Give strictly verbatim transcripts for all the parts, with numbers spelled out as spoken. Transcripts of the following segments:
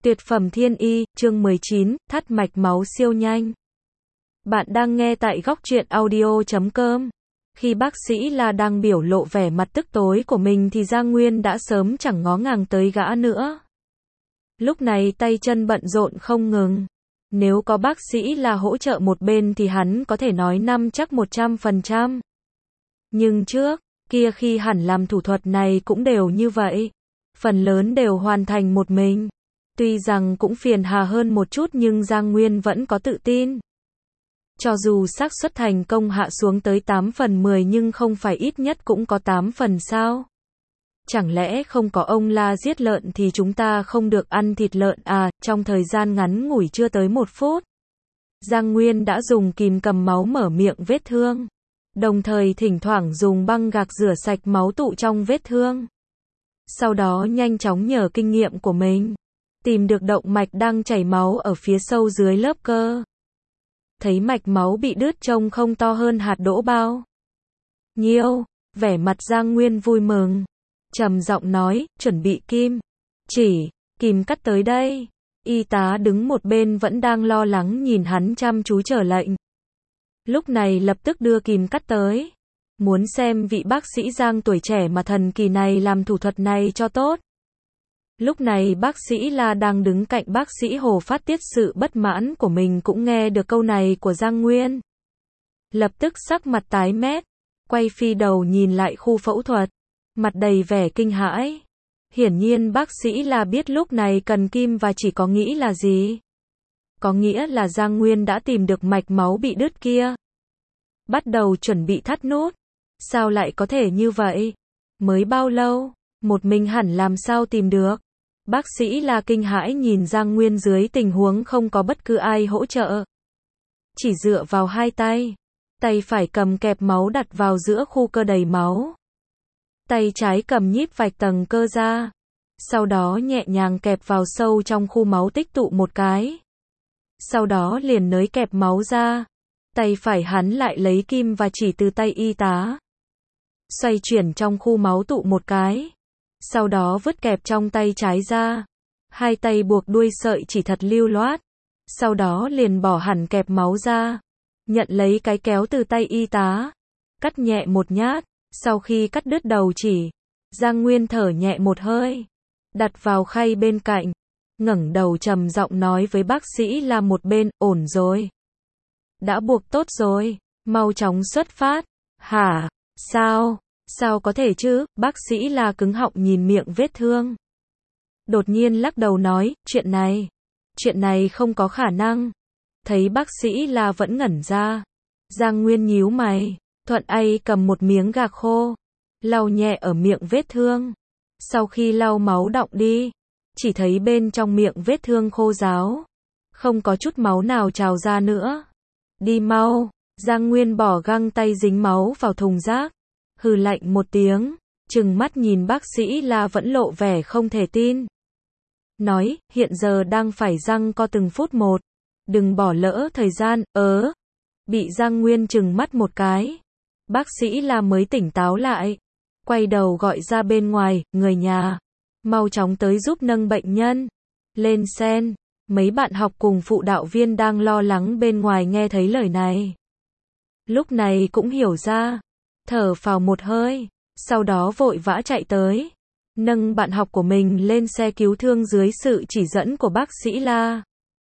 Tuyệt phẩm thiên y, chương mười chín, thắt mạch máu siêu nhanh. Bạn đang nghe tại góc truyện audio chấm com. Khi bác sĩ La đang biểu lộ vẻ mặt tức tối của mình thì Giang Nguyên đã sớm chẳng ngó ngàng tới gã nữa. Lúc này tay chân bận rộn không ngừng. Nếu có bác sĩ La hỗ trợ một bên thì hắn có thể nói năm chắc một trăm phần trăm. Nhưng trước kia khi hẳn làm thủ thuật này cũng đều như vậy. Phần lớn đều hoàn thành một mình. Tuy rằng cũng phiền hà hơn một chút nhưng Giang Nguyên vẫn có tự tin. Cho dù xác suất thành công hạ xuống tới tám phần mười nhưng không phải ít nhất cũng có tám phần sao? Chẳng lẽ không có ông La giết lợn thì chúng ta không được ăn thịt lợn à? Trong thời gian ngắn ngủi chưa tới một phút, Giang Nguyên đã dùng kìm cầm máu mở miệng vết thương, đồng thời thỉnh thoảng dùng băng gạc rửa sạch máu tụ trong vết thương. Sau đó nhanh chóng nhờ kinh nghiệm của mình, tìm được động mạch đang chảy máu ở phía sâu dưới lớp cơ. Thấy mạch máu bị đứt trông không to hơn hạt đỗ bao nhiêu, vẻ mặt Giang Nguyên vui mừng, trầm giọng nói, chuẩn bị kim, chỉ, kìm cắt tới đây. Y tá đứng một bên vẫn đang lo lắng nhìn hắn chăm chú chờ lệnh. Lúc này lập tức đưa kìm cắt tới, muốn xem vị bác sĩ Giang tuổi trẻ mà thần kỳ này làm thủ thuật này cho tốt. Lúc này bác sĩ La đang đứng cạnh bác sĩ Hồ phát tiết sự bất mãn của mình cũng nghe được câu này của Giang Nguyên. Lập tức sắc mặt tái mét, quay phi đầu nhìn lại khu phẫu thuật, mặt đầy vẻ kinh hãi. Hiển nhiên bác sĩ La biết lúc này cần kim và chỉ có nghĩ là gì? Có nghĩa là Giang Nguyên đã tìm được mạch máu bị đứt kia. Bắt đầu chuẩn bị thắt nút. Sao lại có thể như vậy? Mới bao lâu? Một mình hẳn làm sao tìm được? Bác sĩ La kinh hãi nhìn Giang Nguyên dưới tình huống không có bất cứ ai hỗ trợ. Chỉ dựa vào hai tay. Tay phải cầm kẹp máu đặt vào giữa khu cơ đầy máu. Tay trái cầm nhíp vạch tầng cơ ra. Sau đó nhẹ nhàng kẹp vào sâu trong khu máu tích tụ một cái. Sau đó liền nới kẹp máu ra. Tay phải hắn lại lấy kim và chỉ từ tay y tá. Xoay chuyển trong khu máu tụ một cái. Sau đó vứt kẹp trong tay trái ra. Hai tay buộc đuôi sợi chỉ thật lưu loát. Sau đó liền bỏ hẳn kẹp máu ra. Nhận lấy cái kéo từ tay y tá. Cắt nhẹ một nhát. Sau khi cắt đứt đầu chỉ, Giang Nguyên thở nhẹ một hơi. Đặt vào khay bên cạnh. Ngẩng đầu trầm giọng nói với bác sĩ là một bên, ổn rồi. Đã buộc tốt rồi, mau chóng xuất phát. Hả? Sao? Sao có thể chứ? Bác sĩ La cứng họng nhìn miệng vết thương. Đột nhiên lắc đầu nói, chuyện này, chuyện này không có khả năng. Thấy bác sĩ La vẫn ngẩn ra. Giang Nguyên nhíu mày, thuận tay cầm một miếng gạc khô, lau nhẹ ở miệng vết thương. Sau khi lau máu đọng đi, chỉ thấy bên trong miệng vết thương khô ráo, không có chút máu nào trào ra nữa. Đi mau. Giang Nguyên bỏ găng tay dính máu vào thùng rác. Hừ lạnh một tiếng, trừng mắt nhìn bác sĩ La vẫn lộ vẻ không thể tin. Nói, hiện giờ đang phải giăng co từng phút một. Đừng bỏ lỡ thời gian, ớ. Bị Giang Nguyên trừng mắt một cái. Bác sĩ La mới tỉnh táo lại. Quay đầu gọi ra bên ngoài, người nhà. Mau chóng tới giúp nâng bệnh nhân. Lên sen. Mấy bạn học cùng phụ đạo viên đang lo lắng bên ngoài nghe thấy lời này. Lúc này cũng hiểu ra. Thở phào một hơi, sau đó vội vã chạy tới, nâng bạn học của mình lên xe cứu thương dưới sự chỉ dẫn của bác sĩ La.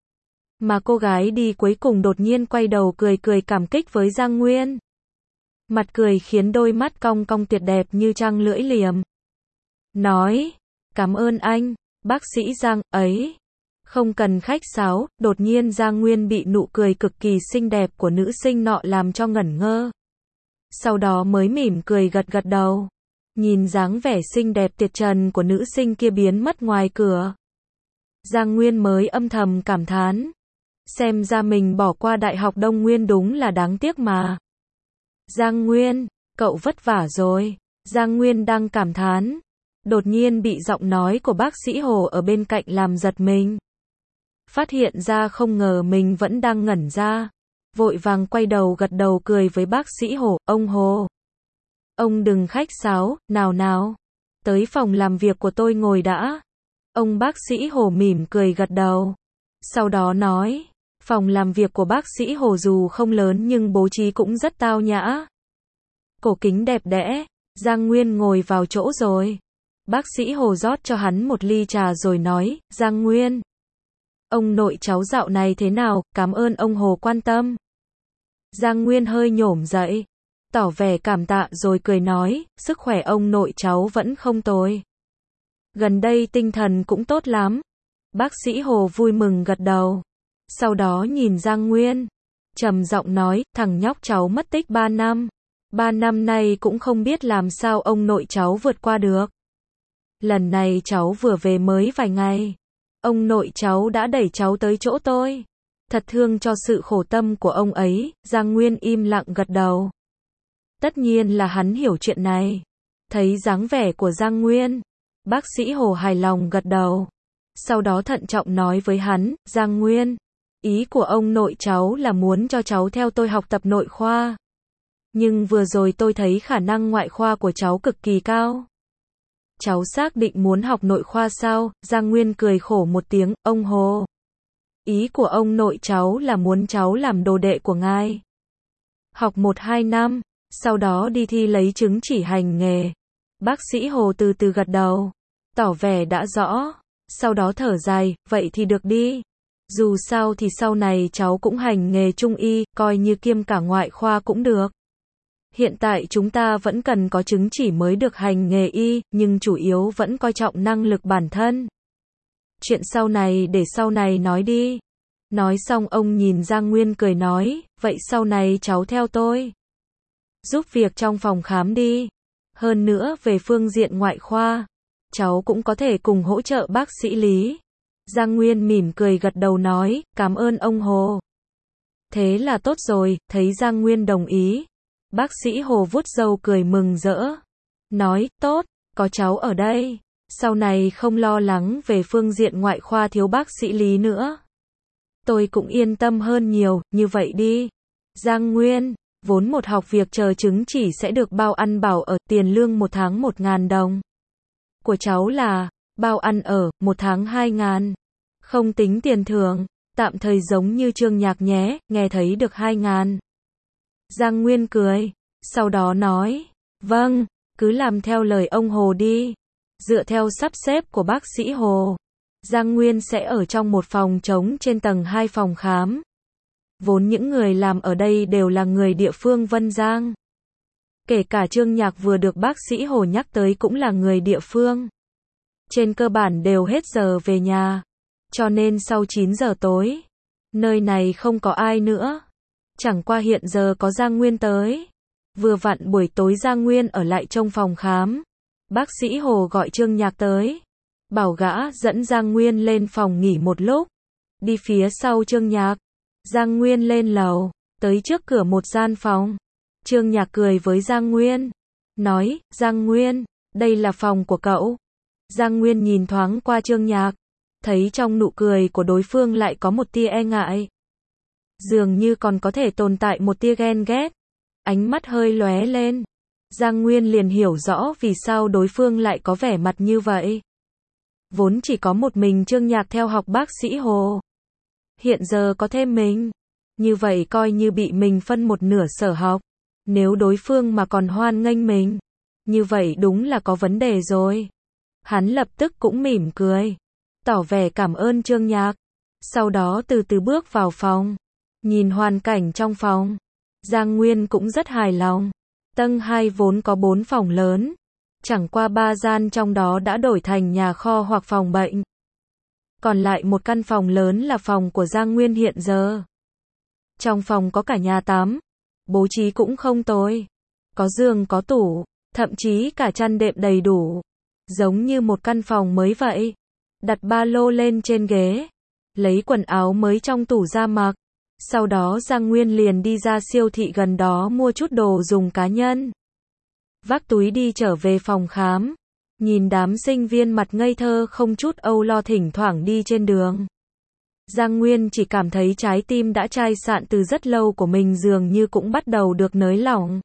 Mà cô gái đi cuối cùng đột nhiên quay đầu cười cười cảm kích với Giang Nguyên. Mặt cười khiến đôi mắt cong cong tuyệt đẹp như trăng lưỡi liềm. Nói, cảm ơn anh, bác sĩ Giang, ấy. Không cần khách sáo, đột nhiên Giang Nguyên bị nụ cười cực kỳ xinh đẹp của nữ sinh nọ làm cho ngẩn ngơ. Sau đó mới mỉm cười gật gật đầu. Nhìn dáng vẻ xinh đẹp tuyệt trần của nữ sinh kia biến mất ngoài cửa. Giang Nguyên mới âm thầm cảm thán. Xem ra mình bỏ qua Đại học Đông Nguyên đúng là đáng tiếc mà. Giang Nguyên, cậu vất vả rồi. Giang Nguyên đang cảm thán. Đột nhiên bị giọng nói của bác sĩ Hồ ở bên cạnh làm giật mình. Phát hiện ra không ngờ mình vẫn đang ngẩn ra. Vội vàng quay đầu gật đầu cười với bác sĩ Hồ, ông Hồ. Ông đừng khách sáo, nào nào. Tới phòng làm việc của tôi ngồi đã. Ông bác sĩ Hồ mỉm cười gật đầu. Sau đó nói, phòng làm việc của bác sĩ Hồ dù không lớn nhưng bố trí cũng rất tao nhã. Cổ kính đẹp đẽ. Giang Nguyên ngồi vào chỗ rồi. Bác sĩ Hồ rót cho hắn một ly trà rồi nói, Giang Nguyên, ông nội cháu dạo này thế nào, cảm ơn ông Hồ quan tâm. Giang Nguyên hơi nhổm dậy, tỏ vẻ cảm tạ rồi cười nói, sức khỏe ông nội cháu vẫn không tồi. Gần đây tinh thần cũng tốt lắm. Bác sĩ Hồ vui mừng gật đầu. Sau đó nhìn Giang Nguyên, trầm giọng nói, thằng nhóc cháu mất tích ba năm. Ba năm nay cũng không biết làm sao ông nội cháu vượt qua được. Lần này cháu vừa về mới vài ngày. Ông nội cháu đã đẩy cháu tới chỗ tôi. Thật thương cho sự khổ tâm của ông ấy. Giang Nguyên im lặng gật đầu. Tất nhiên là hắn hiểu chuyện này. Thấy dáng vẻ của Giang Nguyên, bác sĩ Hồ hài lòng gật đầu. Sau đó thận trọng nói với hắn, Giang Nguyên, ý của ông nội cháu là muốn cho cháu theo tôi học tập nội khoa. Nhưng vừa rồi tôi thấy khả năng ngoại khoa của cháu cực kỳ cao. Cháu xác định muốn học nội khoa sao? Giang Nguyên cười khổ một tiếng, ông Hồ. Ý của ông nội cháu là muốn cháu làm đồ đệ của ngài. Học một hai năm, sau đó đi thi lấy chứng chỉ hành nghề. Bác sĩ Hồ từ từ gật đầu, tỏ vẻ đã rõ. Sau đó thở dài, vậy thì được đi. Dù sao thì sau này cháu cũng hành nghề trung y, coi như kiêm cả ngoại khoa cũng được. Hiện tại chúng ta vẫn cần có chứng chỉ mới được hành nghề y, nhưng chủ yếu vẫn coi trọng năng lực bản thân. Chuyện sau này để sau này nói đi. Nói xong ông nhìn Giang Nguyên cười nói, vậy sau này cháu theo tôi. Giúp việc trong phòng khám đi. Hơn nữa về phương diện ngoại khoa, cháu cũng có thể cùng hỗ trợ bác sĩ Lý. Giang Nguyên mỉm cười gật đầu nói, cảm ơn ông Hồ. Thế là tốt rồi, thấy Giang Nguyên đồng ý. Bác sĩ Hồ vuốt râu cười mừng rỡ. Nói, tốt, có cháu ở đây. Sau này không lo lắng về phương diện ngoại khoa thiếu bác sĩ Lý nữa. Tôi cũng yên tâm hơn nhiều, như vậy đi. Giang Nguyên, vốn một học việc chờ chứng chỉ sẽ được bao ăn bảo ở, tiền lương một tháng một ngàn đồng. Của cháu là, bao ăn ở, một tháng hai ngàn. Không tính tiền thưởng, tạm thời giống như Trương Nhạc nhé, nghe thấy được hai ngàn. Giang Nguyên cười, sau đó nói, vâng, cứ làm theo lời ông Hồ đi. Dựa theo sắp xếp của bác sĩ Hồ, Giang Nguyên sẽ ở trong một phòng trống trên tầng hai phòng khám. Vốn những người làm ở đây đều là người địa phương Vân Giang. Kể cả Trương Nhạc vừa được bác sĩ Hồ nhắc tới cũng là người địa phương. Trên cơ bản đều hết giờ về nhà. Cho nên sau chín giờ tối, nơi này không có ai nữa. Chẳng qua hiện giờ có Giang Nguyên tới. Vừa vặn buổi tối Giang Nguyên ở lại trong phòng khám. Bác sĩ Hồ gọi Trương Nhạc tới. Bảo gã dẫn Giang Nguyên lên phòng nghỉ một lúc. Đi phía sau Trương Nhạc. Giang Nguyên lên lầu. Tới trước cửa một gian phòng. Trương Nhạc cười với Giang Nguyên. Nói, Giang Nguyên, đây là phòng của cậu. Giang Nguyên nhìn thoáng qua Trương Nhạc. Thấy trong nụ cười của đối phương lại có một tia e ngại. Dường như còn có thể tồn tại một tia ghen ghét. Ánh mắt hơi lóe lên. Giang Nguyên liền hiểu rõ vì sao đối phương lại có vẻ mặt như vậy. Vốn chỉ có một mình Trương Nhạc theo học bác sĩ Hồ. Hiện giờ có thêm mình. Như vậy coi như bị mình phân một nửa sở học. Nếu đối phương mà còn hoan nghênh mình, như vậy đúng là có vấn đề rồi. Hắn lập tức cũng mỉm cười, tỏ vẻ cảm ơn Trương Nhạc. Sau đó từ từ bước vào phòng. Nhìn hoàn cảnh trong phòng, Giang Nguyên cũng rất hài lòng. Tầng hai vốn có bốn phòng lớn. Chẳng qua ba gian trong đó đã đổi thành nhà kho hoặc phòng bệnh. Còn lại một căn phòng lớn là phòng của Giang Nguyên hiện giờ. Trong phòng có cả nhà tắm. Bố trí cũng không tồi. Có giường có tủ, thậm chí cả chăn đệm đầy đủ. Giống như một căn phòng mới vậy. Đặt ba lô lên trên ghế. Lấy quần áo mới trong tủ ra mặc. Sau đó Giang Nguyên liền đi ra siêu thị gần đó mua chút đồ dùng cá nhân. Vác túi đi trở về phòng khám. Nhìn đám sinh viên mặt ngây thơ không chút âu lo thỉnh thoảng đi trên đường. Giang Nguyên chỉ cảm thấy trái tim đã chai sạn từ rất lâu của mình dường như cũng bắt đầu được nới lỏng.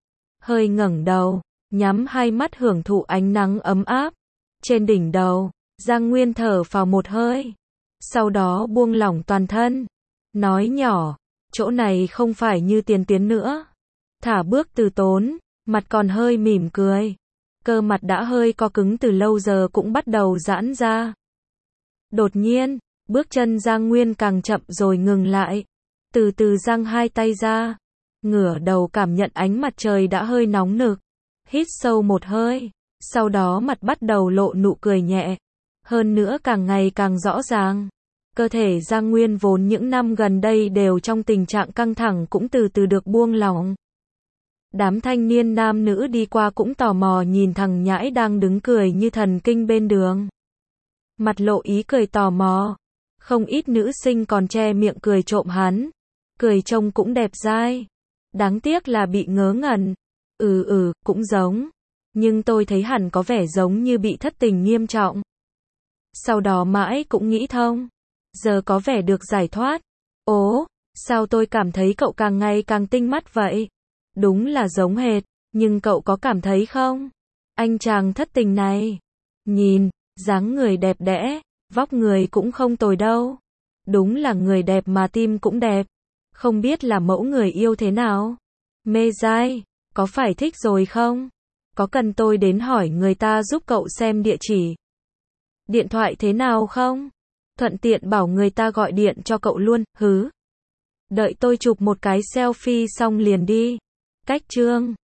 Hơi ngẩng đầu, nhắm hai mắt hưởng thụ ánh nắng ấm áp. Trên đỉnh đầu, Giang Nguyên thở phào một hơi. Sau đó buông lỏng toàn thân. Nói nhỏ, chỗ này không phải như tiền tuyến nữa. Thả bước từ tốn, mặt còn hơi mỉm cười. Cơ mặt đã hơi co cứng từ lâu giờ cũng bắt đầu giãn ra. Đột nhiên, bước chân Giang Nguyên càng chậm rồi ngừng lại. Từ từ giang hai tay ra. Ngửa đầu cảm nhận ánh mặt trời đã hơi nóng nực. Hít sâu một hơi. Sau đó mặt bắt đầu lộ nụ cười nhẹ. Hơn nữa càng ngày càng rõ ràng. Cơ thể Giang Nguyên vốn những năm gần đây đều trong tình trạng căng thẳng cũng từ từ được buông lỏng. Đám thanh niên nam nữ đi qua cũng tò mò nhìn thằng nhãi đang đứng cười như thần kinh bên đường. Mặt lộ ý cười tò mò. Không ít nữ sinh còn che miệng cười trộm hắn. Cười trông cũng đẹp dai. Đáng tiếc là bị ngớ ngẩn. Ừ ừ, cũng giống. Nhưng tôi thấy hẳn có vẻ giống như bị thất tình nghiêm trọng. Sau đó mãi cũng nghĩ thông. Giờ có vẻ được giải thoát. Ố, sao tôi cảm thấy cậu càng ngày càng tinh mắt vậy? Đúng là giống hệt, nhưng cậu có cảm thấy không? Anh chàng thất tình này. Nhìn, dáng người đẹp đẽ, vóc người cũng không tồi đâu. Đúng là người đẹp mà tim cũng đẹp. Không biết là mẫu người yêu thế nào? Mê dai, có phải thích rồi không? Có cần tôi đến hỏi người ta giúp cậu xem địa chỉ? Điện thoại thế nào không? Thuận tiện bảo người ta gọi điện cho cậu luôn, hứ. Đợi tôi chụp một cái selfie xong liền đi. Cách chương